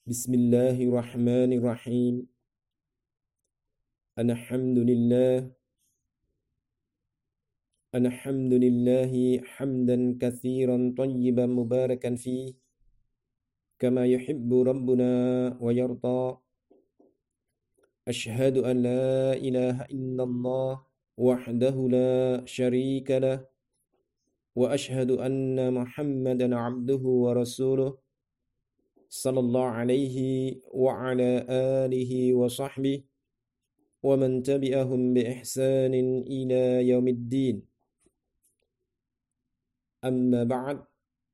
Bismillahirrahmanirrahim. Alhamdulillah. Alhamdulillahi hamdan katsiran tayyiban mubarakan fi kama yuhibbu rabbuna wa yarda. Ashhadu an la ilaha illallah wahdahu la syarika lah wa ashhadu anna Muhammadan abduhu wa rasuluh sallallahu alaihi wa ala alihi wa sahbihi wa man tabi'ahum bi ihsanin ila yaumiddin. Amma ba'd.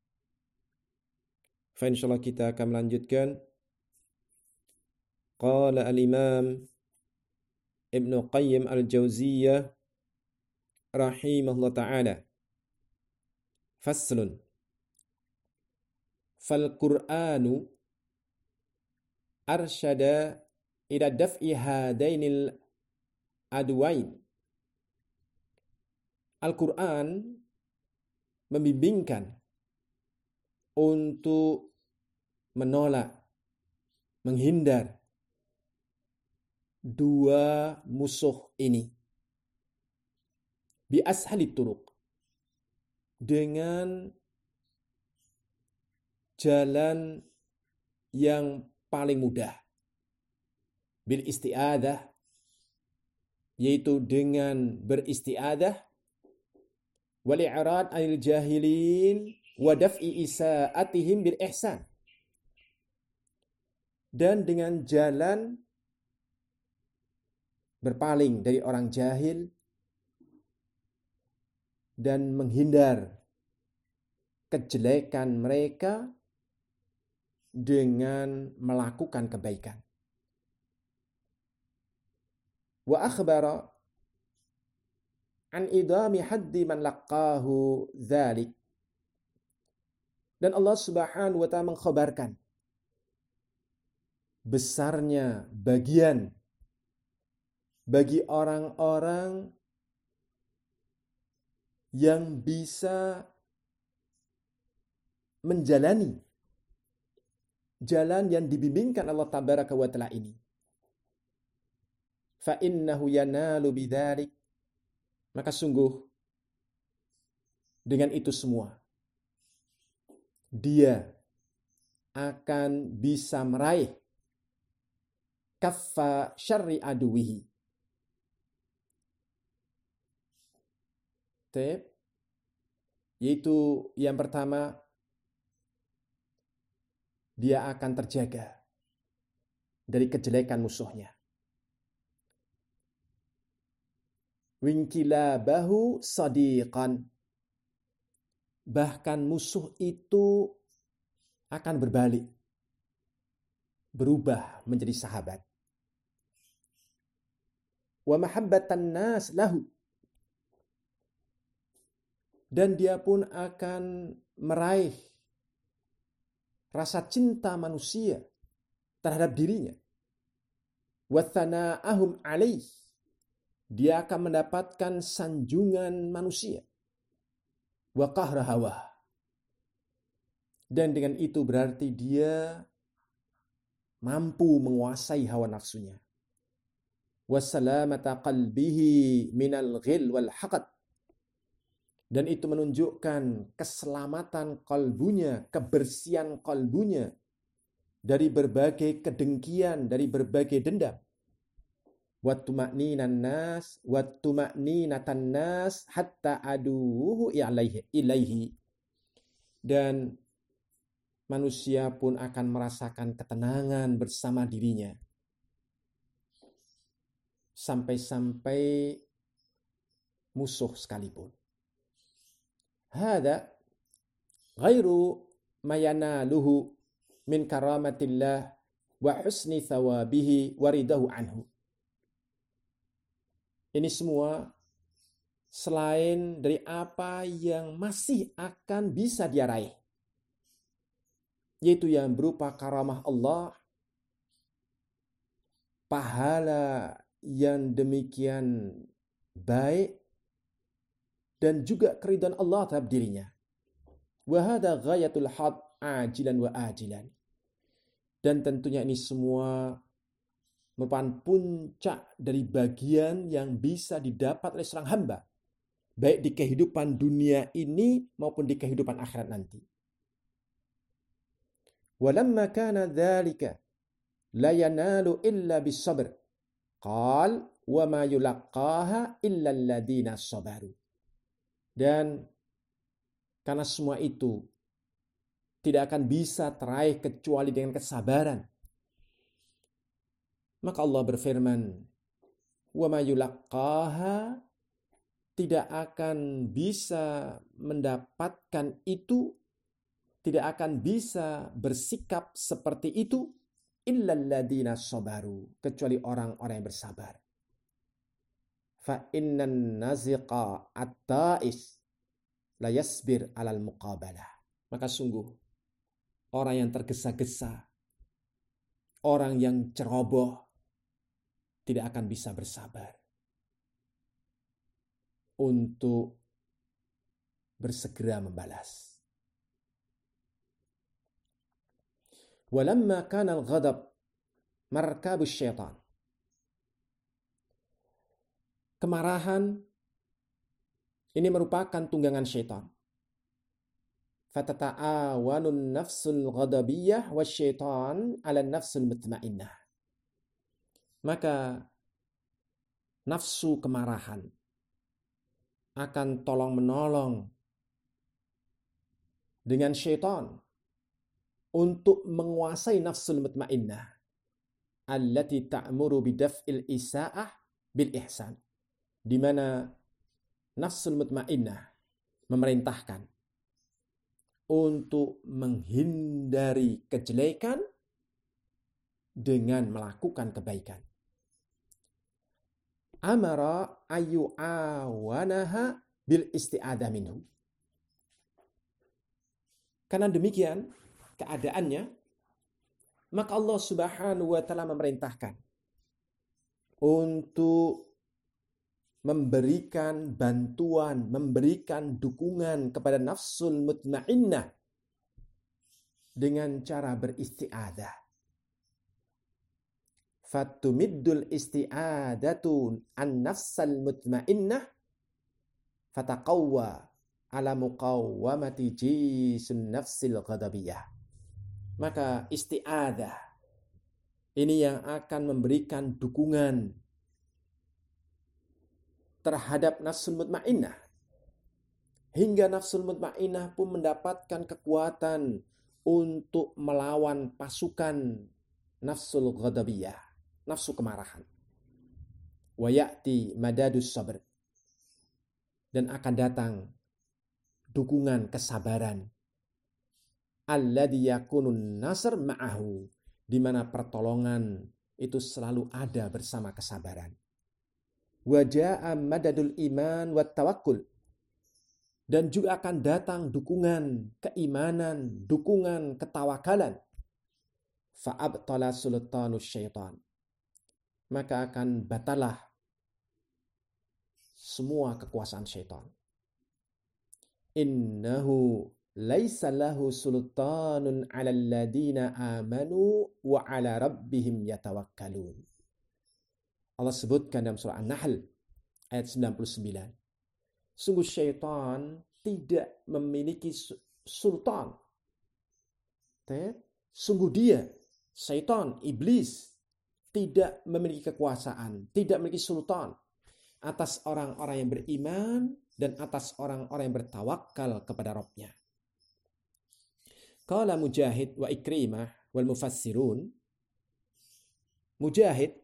Fa insyaallah kita akan melanjutkan qala al-Imam Ibnu Qayyim al-Jauziyah rahimahullah ta'ala. Faslun. Fal Qur'anu arsyada ila daf'i hadainil adwain. Al-Qur'an membimbingkan untuk menolak, menghindar dua musuh ini. Bi ashalit turuq, dengan jalan yang paling mudah. Bil isti'adah, yaitu dengan beristi'adah. Wal i'rad 'anil jahilin wa daf'i isa'atihim bil ihsan. Dan dengan jalan berpaling dari orang jahil dan menghindar kejelekan mereka dengan melakukan kebaikan. Wa akhbara an idami haddi man laqahu dzalik. Dan Allah Subhanahu wa ta'ala mengkhabarkan besarnya bagian bagi orang-orang yang bisa menjalani jalan yang dibimbingkan Allah Tabaraka wa Ta'ala ini. Fa innahu yanalu bidzalik, maka sungguh dengan itu semua dia akan bisa meraih kaffa syarri aduwihi. Yaitu yang pertama, dia akan terjaga dari kejelekan musuhnya. Winkilabahu sadiqan, bahkan musuh itu akan berbalik, berubah menjadi sahabat. Wa mahabbatan nas lahu, dan dia pun akan meraih rasa cinta manusia terhadap dirinya. Wa thana'ahum alaih, dia akan mendapatkan sanjungan manusia. Wa qahra hawa, dan dengan itu berarti dia mampu menguasai hawa nafsunya. Wa salamata qalbihi minal ghil wal haqad, dan itu menunjukkan keselamatan kalbunya, kebersihan kalbunya dari berbagai kedengkian, dari berbagai dendam. Wattuma'ninatan nas hatta aduhu ilaihi, dan manusia pun akan merasakan ketenangan bersama dirinya sampai-sampai musuh sekalipun. Hada ghairu mayanaluhu min karamatillah wa husni thawabihi wa ridahu anhu. Ini semua selain dari apa yang masih akan bisa dia raih, yaitu yang berupa karamah Allah, pahala yang demikian baik, dan juga keridhaan Allah terhadap dirinya. Wa hadza ghayatul haq ajilan wa ajilan. Dan tentunya ini semua merupakan puncak dari bagian yang bisa didapat oleh seorang hamba, baik di kehidupan dunia ini maupun di kehidupan akhirat nanti. Walamma kana dzalika la yanalu illa bisabr. Qal wa ma yulaqqaha illa alladziina sabaru. Dan karena semua itu tidak akan bisa teraih kecuali dengan kesabaran. Maka Allah berfirman, wa ma yulaqqaha, tidak akan bisa mendapatkan itu, tidak akan bisa bersikap seperti itu illal ladzina sabaru, kecuali orang-orang yang bersabar. Fa innan naziqa at-ta'is la yasbir 'alal muqabalah. Maka sungguh orang yang tergesa-gesa, orang yang ceroboh tidak akan bisa bersabar untuk bersegera membalas. Walamma kana al-ghadab markabus syaitan. Kemarahan ini merupakan tunggangan syaitan. Fatata'awanun nafsul ghadabiyah wasyaitan 'ala nafsul mutmainnah. Maka nafsu kemarahan akan tolong-menolong dengan syaitan untuk menguasai nafsul mutmainnah allati ta'muru bidaf'il isa'ah bil ihsan, di mana nafsul mutmainnah memerintahkan untuk menghindari kejelekan dengan melakukan kebaikan. Amara ayyu'awanaha bil isti'adah minhu. Karena demikian keadaannya, maka Allah Subhanahu wa taala memerintahkan untuk memberikan bantuan, memberikan dukungan kepada nafsul mutmainnah dengan cara beristi'adah. Fatumiddul isti'adatu an-nafsal mutmainnah fataqawwa ala muqawwamati jisun nafsil ghadabiyah. Maka isti'adah ini yang akan memberikan dukungan terhadap nafsul mutmainnah, hingga nafsul mutmainnah pun mendapatkan kekuatan untuk melawan pasukan nafsul ghadabiyah, nafsu kemarahan. Wa ya'ti madadus sabr, dan akan datang dukungan kesabaran. Alladzi yakunun nasr ma'ahu, di mana pertolongan itu selalu ada bersama kesabaran. Wa ja'a madadul iman wat tawakkul, dan juga akan datang dukungan keimanan, dukungan ketawakalan. Fa'abtala sultanus syaitan, maka akan batalah semua kekuasaan syaitan. Innahu laisa lahu sultanun 'alal ladina amanu wa 'ala rabbihim yatawakkalun. Allah sebutkan dalam surah An-Nahl ayat 99. Sungguh syaitan tidak memiliki sultan. Sungguh dia, syaitan, iblis, tidak memiliki kekuasaan, tidak memiliki sultan atas orang-orang yang beriman dan atas orang-orang yang bertawakal kepada Rabb-nya. Qala Mujahid wa Ikrimah wal mufassirun. Mujahid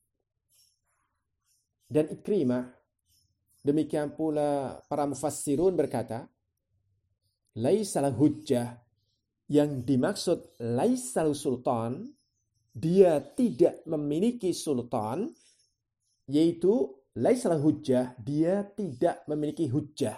dan Ikrimah, demikian pula para mufassirun berkata, laisal hujjah, yang dimaksud laisal sultan, dia tidak memiliki sultan, yaitu laisal hujjah, dia tidak memiliki hujjah.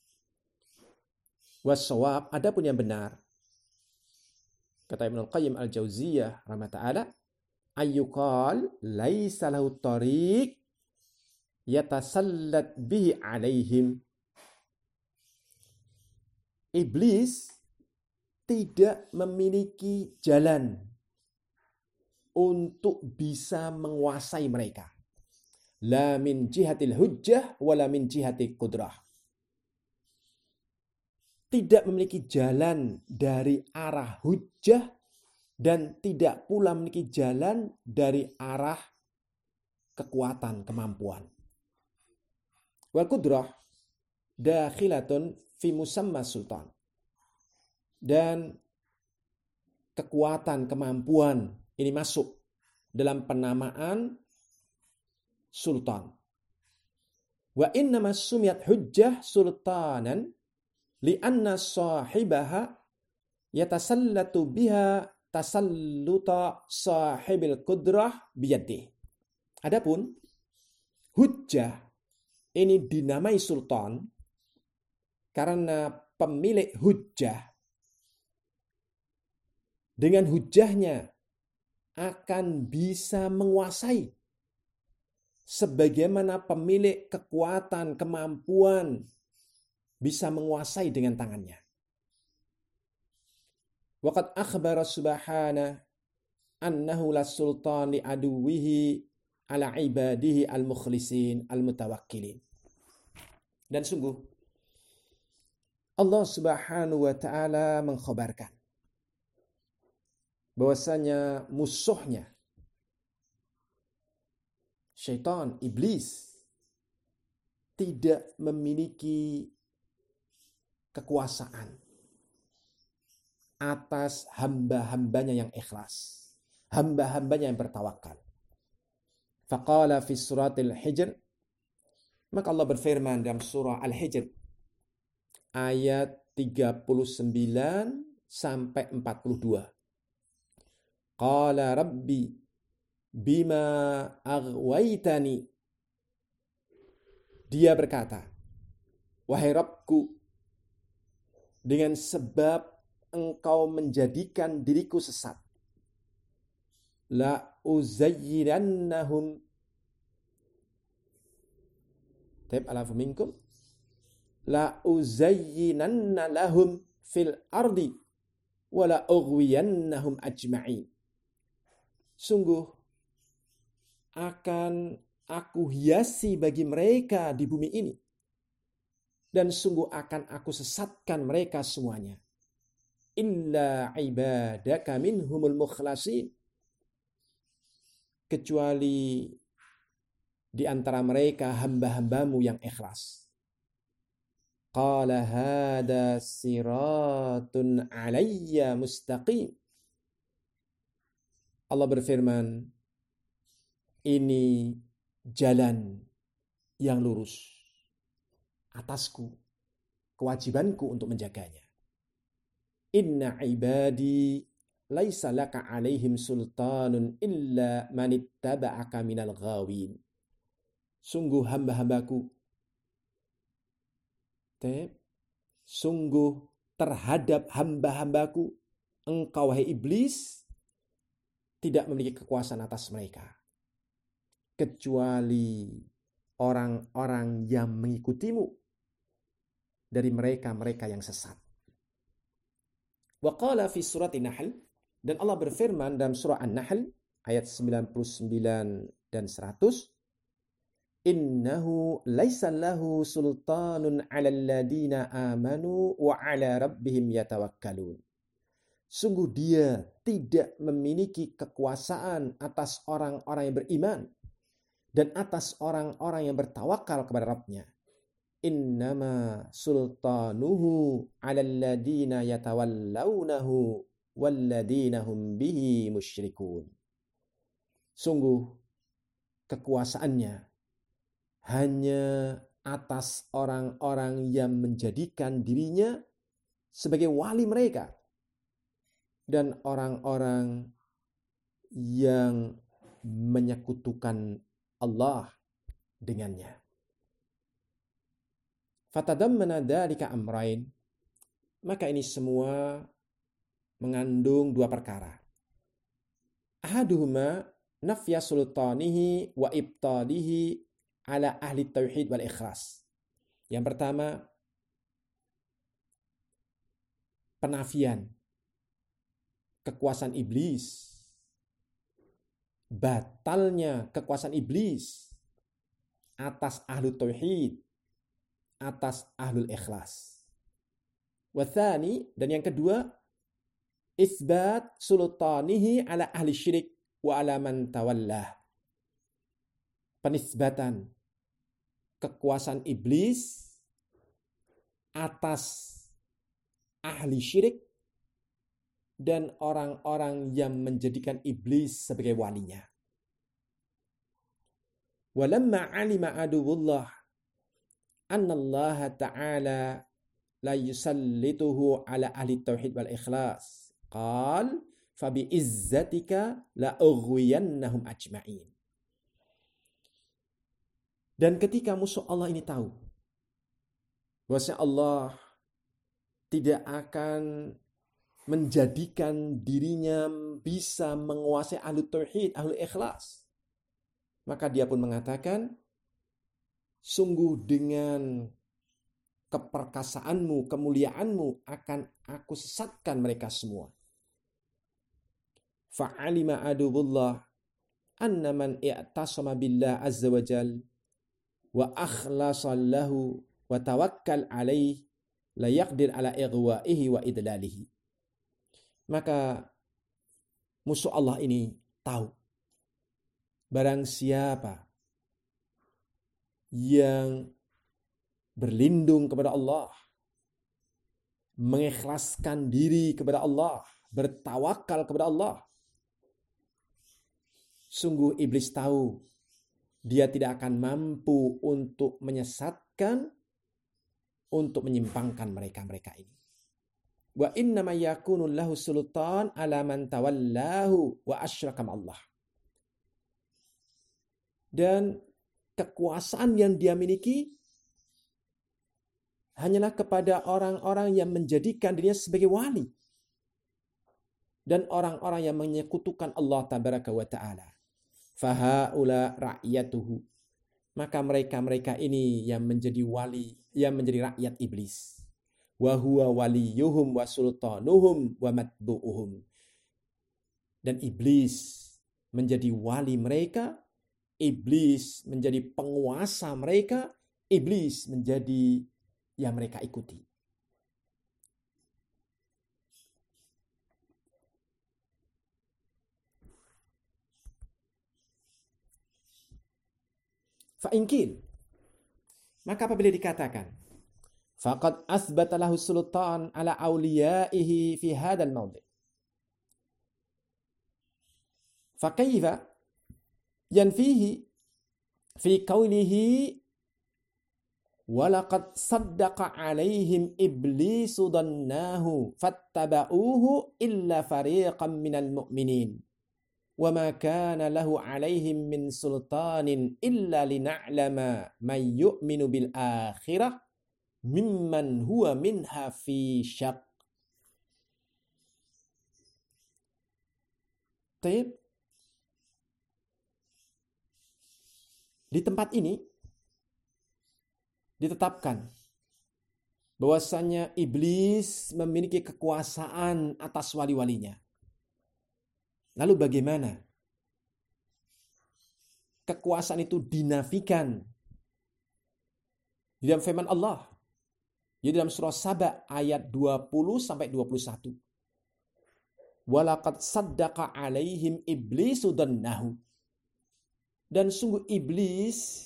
Wassawab, adapun yang benar, kata Ibnu Qayyim al-Jauziyah rahimahullah, ayyuqal laisa lahu tariq yatasallat bihi alaihim. Iblis tidak memiliki jalan untuk bisa menguasai mereka. La min jihatil hujjah wala min jihati qudrah. Tidak memiliki jalan dari arah hujjah dan tidak pula memiliki jalan dari arah kekuatan, kemampuan. Wal qudrah dakhilatun fi musamma sultan. Dan kekuatan, kemampuan ini masuk dalam penamaan sultan. Wa innama sumiyat hujjah sultanan li'anna sahibaha yatasallatu biha tasalluta sahibil qudrah biyadih. Adapun hujjah ini dinamai sultan karena pemilik hujjah dengan hujjahnya akan bisa menguasai sebagaimana pemilik kekuatan, kemampuan bisa menguasai dengan tangannya. Waqad akhbara subhanahu annahu la sultan li aduwihi ala ibadihi al-mukhlisin al-mutawakkilin. Dan sungguh Allah Subhanahu wa taala mengkhabarkan bahwasanya musuhnya syaitan, iblis tidak memiliki kekuasaan atas hamba-hambanya yang ikhlas, hamba-hambanya yang bertawakal. Faqala fi suratil Hijr, maka Allah berfirman dalam surah Al-Hijr ayat 39 sampai 42. Qala rabbi bima aghwaytani. Dia berkata, wahai Rabbku, dengan sebab engkau menjadikan diriku sesat, la uzayyinannahum alafu minkum la uzayyinanna lahum fil ardi wa la ughwiyannahum ajma'in. Sungguh akan aku hiasi bagi mereka di bumi ini, dan sungguh akan aku sesatkan mereka semuanya. Illa ibadaka minhumul mukhlasin, kecuali di antara mereka hamba-hambamu yang ikhlas. Qala hada siratun alayya mustaqim. Allah berfirman, ini jalan yang lurus atasku, kewajibanku untuk menjaganya. Inna ibadi laisa laka alaihim sultanun illa manittaba'aka minal ghawin. Sungguh hamba-hambaku, sungguh terhadap hamba-hambaku, engkau wahai iblis tidak memiliki kekuasaan atas mereka, kecuali orang-orang yang mengikutimu dari mereka-mereka yang sesat. Wa qala fi surat An-Nahl, dan Allah berfirman dalam surah An-Nahl ayat 99 dan 100, innahu laisa lahu sultanun 'alal ladina amanu wa 'ala rabbihim yatawakkalun. Sungguh dia tidak memiliki kekuasaan atas orang-orang yang beriman dan atas orang-orang yang bertawakal kepada Rabb-Nya. Innama sultanuhu 'alal ladina yatawallawnahu walladina hum bihi musyrikun. Sungguh kekuasaannya hanya atas orang-orang yang menjadikan dirinya sebagai wali mereka dan orang-orang yang menyekutukan Allah dengannya. Fatadammana dzalika amrain, maka ini semua mengandung dua perkara. Ahaduhuma nafya sultanihi wa ibtadihi ala ahli tauhid wal ikhlas. Yang pertama, penafian kekuasaan iblis batalnya kekuasaan iblis atas ahlul tauhid, atas ahlul ikhlas. Wathani, dan yang kedua, isbat sultanihi ala ahli syirik wa ala man tawallah. Penisbatan kekuasaan iblis atas ahli syirik dan orang-orang yang menjadikan iblis sebagai walinya. Walamma alima aduwullah anna Allah ta'ala la yusallituhu ala ahli tauhid wal ikhlas. Qal fa bi izzatika la ughwiyannahum ajma'in. Dan ketika musuh Allah ini tahu bahwasanya Allah tidak akan menjadikan dirinya bisa menguasai ahli tauhid, ahli ikhlas, maka dia pun mengatakan, sungguh dengan keperkasaanmu, kemuliaanmu akan aku sesatkan mereka semua. Fa'alima aduwullah anna man i'tasama billah azza wa jal wa akhlasa lahu wa tawakkal alaih la yaqdir ala ighwa'ihi wa idlalihi. Maka musuh Allah ini tahu, barang siapa yang berlindung kepada Allah, mengikhlaskan diri kepada Allah, bertawakal kepada Allah, sungguh iblis tahu dia tidak akan mampu untuk menyesatkan, untuk menyimpangkan mereka-mereka ini. Wa innama yakunu lahu sultan ala man tawallahu wa asyraka Allah. Dan kekuasaan yang dia miliki hanyalah kepada orang-orang yang menjadikan dirinya sebagai wali dan orang-orang yang menyekutukan Allah tabaraka wa ta'ala. Fahaula rakyatuhu. Maka mereka-mereka ini yang menjadi wali, yang menjadi rakyat iblis. Wa huwa waliyuhum wa sultanuhum wa matbu'uhum. Dan iblis menjadi wali mereka, iblis menjadi penguasa mereka, iblis menjadi yang mereka ikuti. Fa'inkin, maka apabila dikatakan faqad asbata lahu sultan ala awliyaihi fi hadzal mawdi'. Fa kaifa yanfihi fi qawlihi walaqad saddaqa alaihim iblisu dhannahu fattaba'uhu illa fariqan minal mu'minin wa ma kana lahu alaihim min sultanin illa lina'lama man yu'minu bil akhirah mimman huwa minha fi syak. Taib. Di tempat ini ditetapkan bahwasanya iblis memiliki kekuasaan atas wali-walinya. Lalu bagaimana kekuasaan itu dinafikan di dalam firman Allah? Di dalam surah Saba ayat 20 sampai 21. Walaqad saddaqa alaihim iblisu dhannahu. Dan sungguh iblis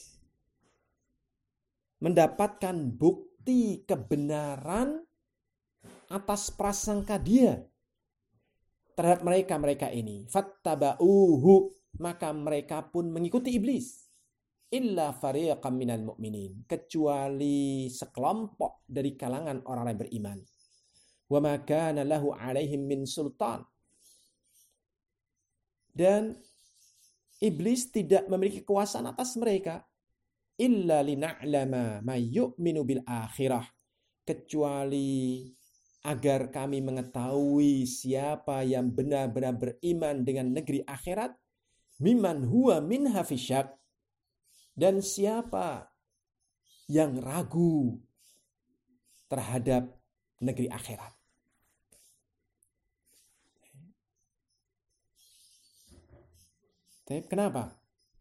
mendapatkan bukti kebenaran atas prasangka dia terhadap mereka ini. Fattaba'uhu, maka mereka pun mengikuti iblis. Illa fariqam minal mu'minin, kecuali sekelompok dari kalangan orang yang beriman. Wa ma kana lahu alaihim min sultan. Dan iblis tidak memiliki kekuasaan atas mereka. Illa lina'lama ma yu'minu bil akhirah, kecuali agar kami mengetahui siapa yang benar-benar beriman dengan negeri akhirat, mimman huwa minha fi syak, dan siapa yang ragu terhadap negeri akhirat. Tapi kenapa?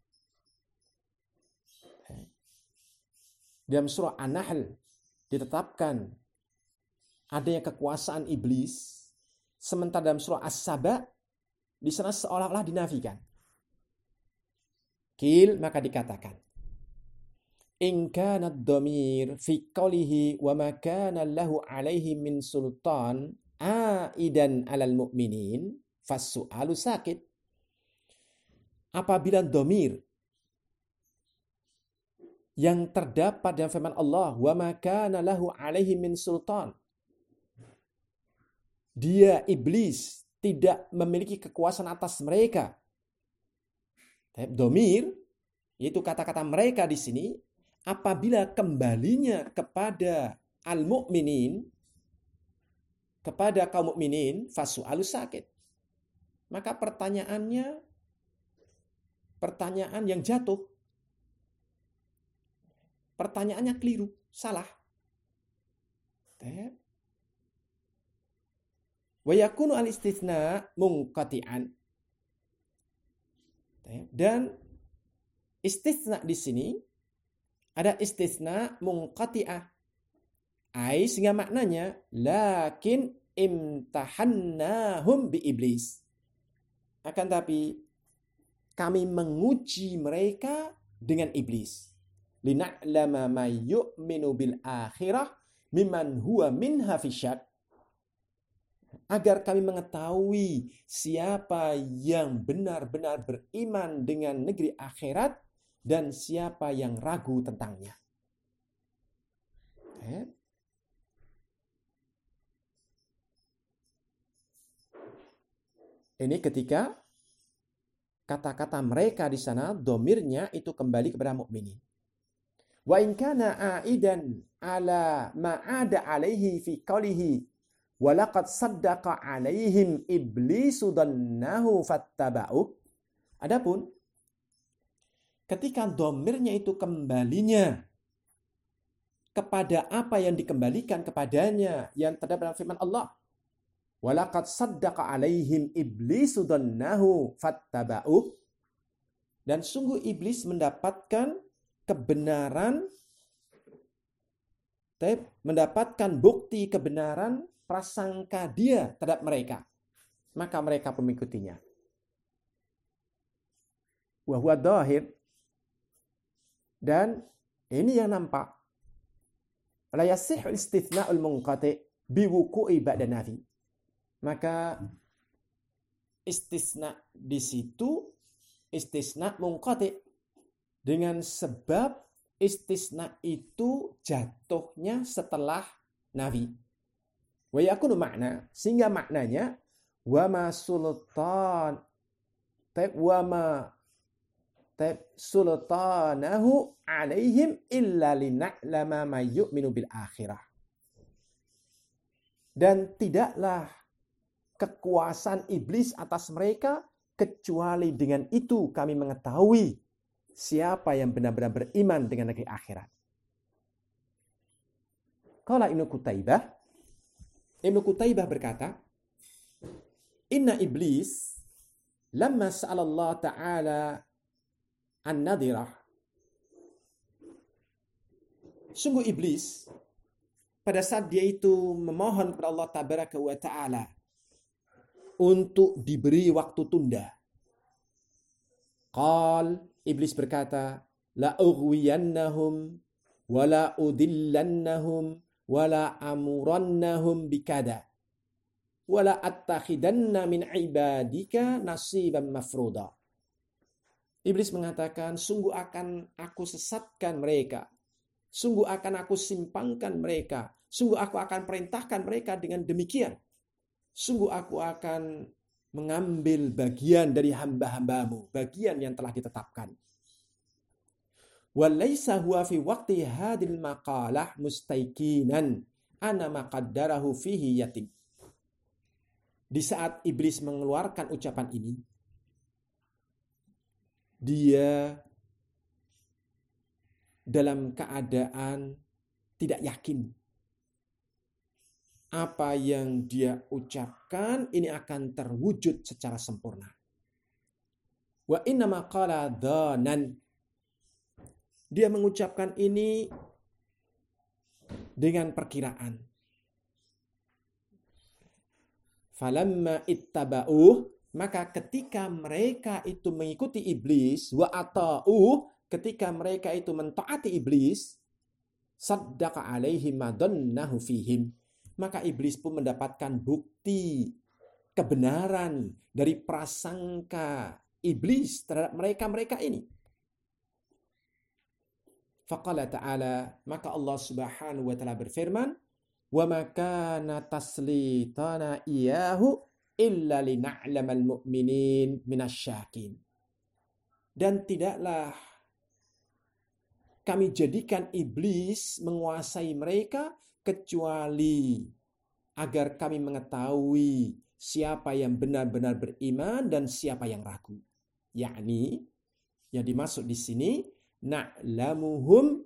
Dalam surah An-Nahl ditetapkan adanya kekuasaan iblis, sementara dalam surah As-Saba di sana seolah-olah dinafikan. Qil, maka dikatakan, in kana ad-dhamir fi qawlihi wa ma kana lahu alaihi min sultan aidan 'alal mu'minin fas-su'alu sakit. Apabila dhamir yang terdapat dalam firman Allah, wa ma kana lahu alaihi min sultan, dia iblis tidak memiliki kekuasaan atas mereka. Dhamir yaitu kata-kata mereka di sini apabila kembalinya kepada al-mu'minin, kepada kaum mukminin, fasu'alu sakit. Maka pertanyaannya pertanyaan yang jatuh. Pertanyaannya keliru, salah. Wa yakunu al-istitsna munqati'an. Dan istitsna di sini ada istitsna munqati'ah. Sehingga maknanya lakin imtahannahum bi iblis. Akan tapi kami menguji mereka dengan iblis. Lina'lama may yu'minu bil akhirah mimman huwa minha fisyak. Agar kami mengetahui siapa yang benar-benar beriman dengan negeri akhirat dan siapa yang ragu tentangnya. Ini ketika kata-kata mereka di sana, domirnya itu kembali kepada mukminin. Wa in kana aidan ala ma ada alaihi fi qawlihi wa laqad saddaqa alaihim iblisu dhannahu fattaba'u. Adapun ketika domirnya itu kembalinya kepada apa yang dikembalikan kepadanya yang terdapat dalam firman Allah, wa laqad saddaqa alaihim iblisu dhannahu fattaba'u, dan sungguh iblis mendapatkan kebenaran, mendapatkan bukti kebenaran prasangka dia terhadap mereka, maka mereka pun mengikutinya. Wa huwa dhahir, dan ini yang nampak. La yasihhu istithna'ul munqati' biwuqu'i ba'da nafi. Maka istisna di situ istisna munqati', dengan sebab istisna itu jatuhnya setelah nafi. Wa yakunu makna, sehingga maknanya wa ma sultan wa ma sultanahu alaihim illa lina'lama may yu'minu bil akhirah. Dan tidaklah kekuasaan iblis atas mereka kecuali dengan itu kami mengetahui siapa yang benar-benar beriman dengan negeri akhirat. Qala Ibnu Qutaibah berkata, inna iblis lamma sa'ala Allah Ta'ala an-nadirah. Sungguh iblis pada saat dia itu memohon kepada Allah Tabaraka wa Ta'ala untuk diberi waktu tunda. Iblis berkata, la ughwiyannahum wa la udillannahum wa la amurannahum bikada wa la attakhidanna min ibadika nasiban mafruda. Iblis mengatakan, sungguh akan aku sesatkan mereka, sungguh akan aku simpangkan mereka, sungguh aku akan perintahkan mereka dengan demikian, sungguh aku akan mengambil bagian dari hamba-hambamu, bagian yang telah ditetapkan. Walaysa huwa fi waqti hadil maqalah mustaiqinan ana maqaddarahu fihi yatim. Di saat iblis mengeluarkan ucapan ini, dia dalam keadaan tidak yakin apa yang dia ucapkan ini akan terwujud secara sempurna. Wa innama qala dhanan. Dia mengucapkan ini dengan perkiraan. Falamma ittaba'uh, maka ketika mereka itu mengikuti iblis, wa ata'uh, ketika mereka itu mentaati iblis, saddaqa alaihim madhannahu fihim, maka iblis pun mendapatkan bukti kebenaran dari prasangka iblis terhadap mereka-mereka ini. Faqala ta'ala, maka Allah Subhanahu wa ta'ala berfirman, wa ma kana taslitana iyahu illa lina'lamal mu'minin minasyakin. Dan tidaklah kami jadikan iblis menguasai mereka kecuali agar kami mengetahui siapa yang benar-benar beriman dan siapa yang ragu. Yakni yang dimaksud di sini na'lamuhum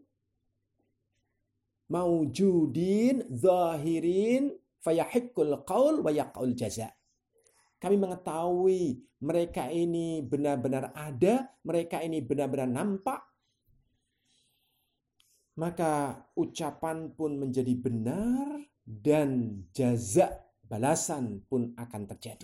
maujudin zahirin fayahiqqul qaul wa yaqul jaza. Kami mengetahui mereka ini benar-benar ada, mereka ini benar-benar nampak, maka ucapan pun menjadi benar dan jaza balasan pun akan terjadi.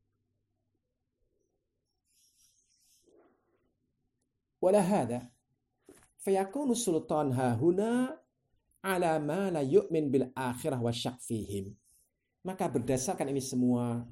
Wala hadha fayakunu sultan hahuna ala ma la yu'min bil akhirah wa syak fihim. Maka berdasarkan ini semua,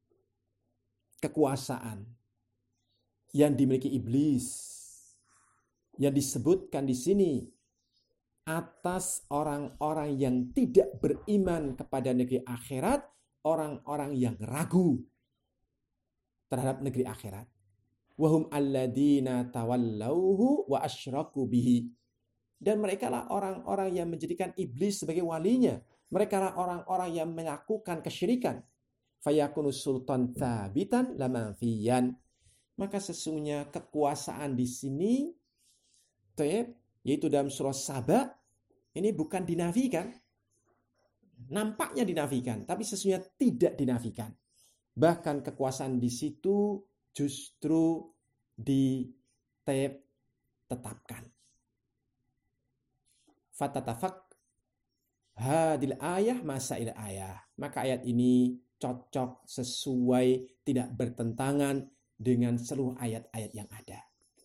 kekuasaan yang dimiliki iblis yang disebutkan di sini atas orang-orang yang tidak beriman kepada negeri akhirat, orang-orang yang ragu terhadap negeri akhirat. Wahum alladina tawallauhu wa asyraku bihi. Dan mereka lah orang-orang yang menjadikan iblis sebagai walinya. Mereka lah orang-orang yang melakukan kesyirikan. Fayakunu sultan thabitan lamanfiyan. Maka sesungguhnya kekuasaan di sini, yaitu dalam surah Saba, ini bukan dinafikan. Nampaknya dinafikan, tapi sesungguhnya tidak dinafikan. Bahkan kekuasaan di situ justru ditetapkan. Fatatafak hadil ayah masail ayah. Maka ayat ini cocok, sesuai, tidak bertentangan dengan seluruh ayat-ayat yang ada.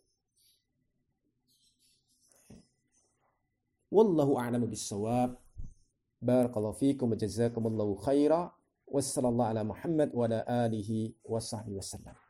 Wallahu a'lamu bis-shawab. Barakallahu fiikum wa jazakumullahu khaira. Wassallallahu ala Muhammad wa ala alihi wa sahbihi wasallam.